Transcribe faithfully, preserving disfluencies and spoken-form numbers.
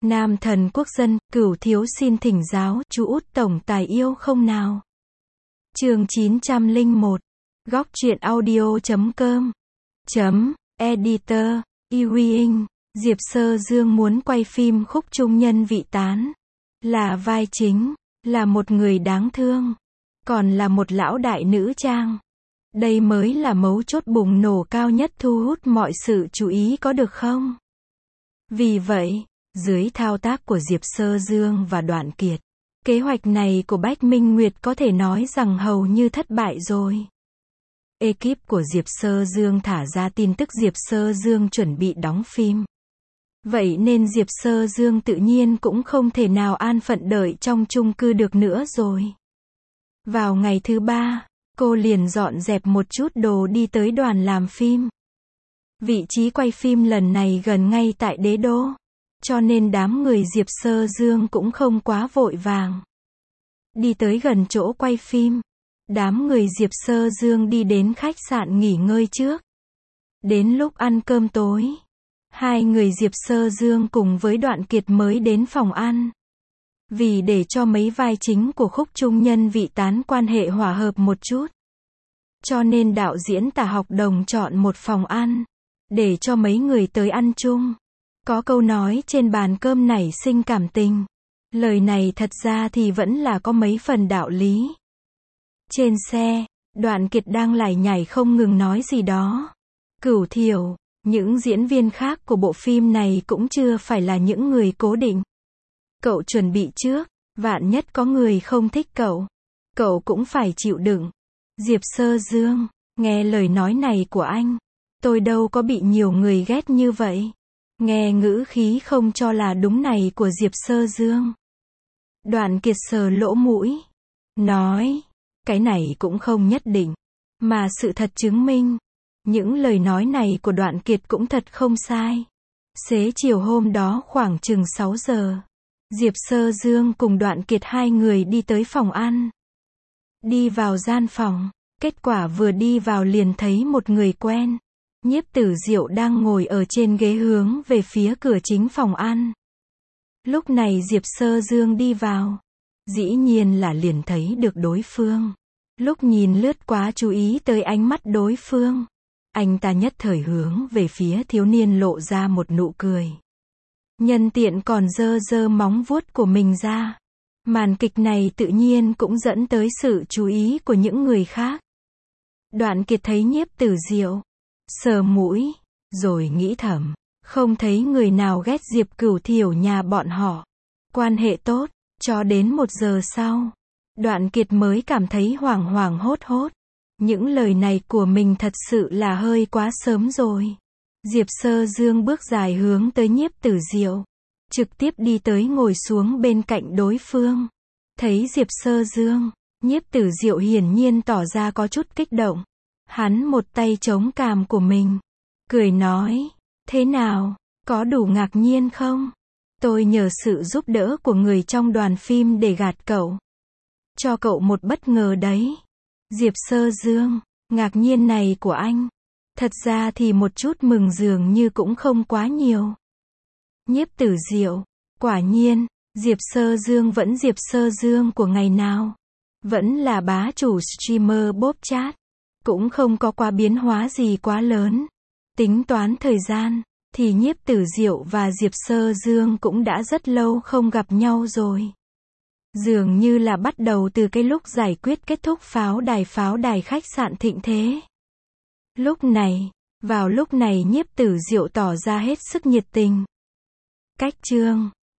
Nam thần quốc dân, Cửu thiếu xin thỉnh giáo, chú út tổng tài yêu không nào? Chương chín trăm lẻ một. Góc truyện audio chấm com. Chấm, editor, Ewing, Diệp Sơ Dương muốn quay phim Khúc Trung Nhân Vị Tán. Là vai chính, là một người đáng thương, còn là một lão đại nữ trang. Đây mới là mấu chốt bùng nổ cao nhất thu hút mọi sự chú ý có được không? Vì vậy, dưới thao tác của Diệp Sơ Dương và Đoạn Kiệt, kế hoạch này của Bách Minh Nguyệt có thể nói rằng hầu như thất bại rồi. Ekip của Diệp Sơ Dương thả ra tin tức Diệp Sơ Dương chuẩn bị đóng phim. Vậy nên Diệp Sơ Dương tự nhiên cũng không thể nào an phận đợi trong chung cư được nữa rồi. Vào ngày thứ ba, cô liền dọn dẹp một chút đồ đi tới đoàn làm phim. Vị trí quay phim lần này gần ngay tại Đế Đô, cho nên đám người Diệp Sơ Dương cũng không quá vội vàng. Đi tới gần chỗ quay phim, đám người Diệp Sơ Dương đi đến khách sạn nghỉ ngơi trước. Đến lúc ăn cơm tối, hai người Diệp Sơ Dương cùng với Đoạn Kiệt mới đến phòng ăn. Vì để cho mấy vai chính của Khúc Trung Nhân Vị Tán quan hệ hòa hợp một chút, cho nên đạo diễn Tả Học Đồng chọn một phòng ăn, để cho mấy người tới ăn chung. Có câu nói trên bàn cơm nảy sinh cảm tình. Lời này thật ra thì vẫn là có mấy phần đạo lý. Trên xe, Đoạn Kiệt đang lải nhải không ngừng nói gì đó. Cửu Thiểu, những diễn viên khác của bộ phim này cũng chưa phải là những người cố định. Cậu chuẩn bị trước, vạn nhất có người không thích cậu, cậu cũng phải chịu đựng. Diệp Sơ Dương, nghe lời nói này của anh, tôi đâu có bị nhiều người ghét như vậy. Nghe ngữ khí không cho là đúng này của Diệp Sơ Dương, Đoạn Kiệt sờ lỗ mũi, nói, cái này cũng không nhất định, mà sự thật chứng minh, những lời nói này của Đoạn Kiệt cũng thật không sai. Xế chiều hôm đó khoảng chừng sáu giờ, Diệp Sơ Dương cùng Đoạn Kiệt hai người đi tới phòng ăn. Đi vào gian phòng, kết quả vừa đi vào liền thấy một người quen. Nhiếp Tử Diệu đang ngồi ở trên ghế hướng về phía cửa chính phòng ăn. Lúc này Diệp Sơ Dương đi vào, dĩ nhiên là liền thấy được đối phương. Lúc nhìn lướt quá chú ý tới ánh mắt đối phương, anh ta nhất thời hướng về phía thiếu niên lộ ra một nụ cười. Nhân tiện còn giơ giơ móng vuốt của mình ra. Màn kịch này tự nhiên cũng dẫn tới sự chú ý của những người khác. Đoạn Kiệt thấy Nhiếp Tử Diệu, sờ mũi, rồi nghĩ thầm, không thấy người nào ghét Diệp Cửu Thiểu nhà bọn họ. Quan hệ tốt, cho đến một giờ sau, Đoạn Kiệt mới cảm thấy hoảng hoảng hốt hốt. Những lời này của mình thật sự là hơi quá sớm rồi. Diệp Sơ Dương bước dài hướng tới Nhiếp Tử Diệu, trực tiếp đi tới ngồi xuống bên cạnh đối phương. Thấy Diệp Sơ Dương, Nhiếp Tử Diệu hiển nhiên tỏ ra có chút kích động. Hắn một tay chống cằm của mình, cười nói, thế nào, có đủ ngạc nhiên không? Tôi nhờ sự giúp đỡ của người trong đoàn phim để gạt cậu, cho cậu một bất ngờ đấy. Diệp Sơ Dương, ngạc nhiên này của anh, thật ra thì một chút mừng dường như cũng không quá nhiều. Nhiếp Tử Diệu, quả nhiên, Diệp Sơ Dương vẫn Diệp Sơ Dương của ngày nào, vẫn là bá chủ streamer bóp chat, cũng không có quá biến hóa gì quá lớn. Tính toán thời gian, thì Nhiếp Tử Diệu và Diệp Sơ Dương cũng đã rất lâu không gặp nhau rồi. Dường như là bắt đầu từ cái lúc giải quyết kết thúc pháo đài pháo đài khách sạn Thịnh Thế. Lúc này, vào lúc này Nhiếp Tử Diệu tỏ ra hết sức nhiệt tình. Cách chương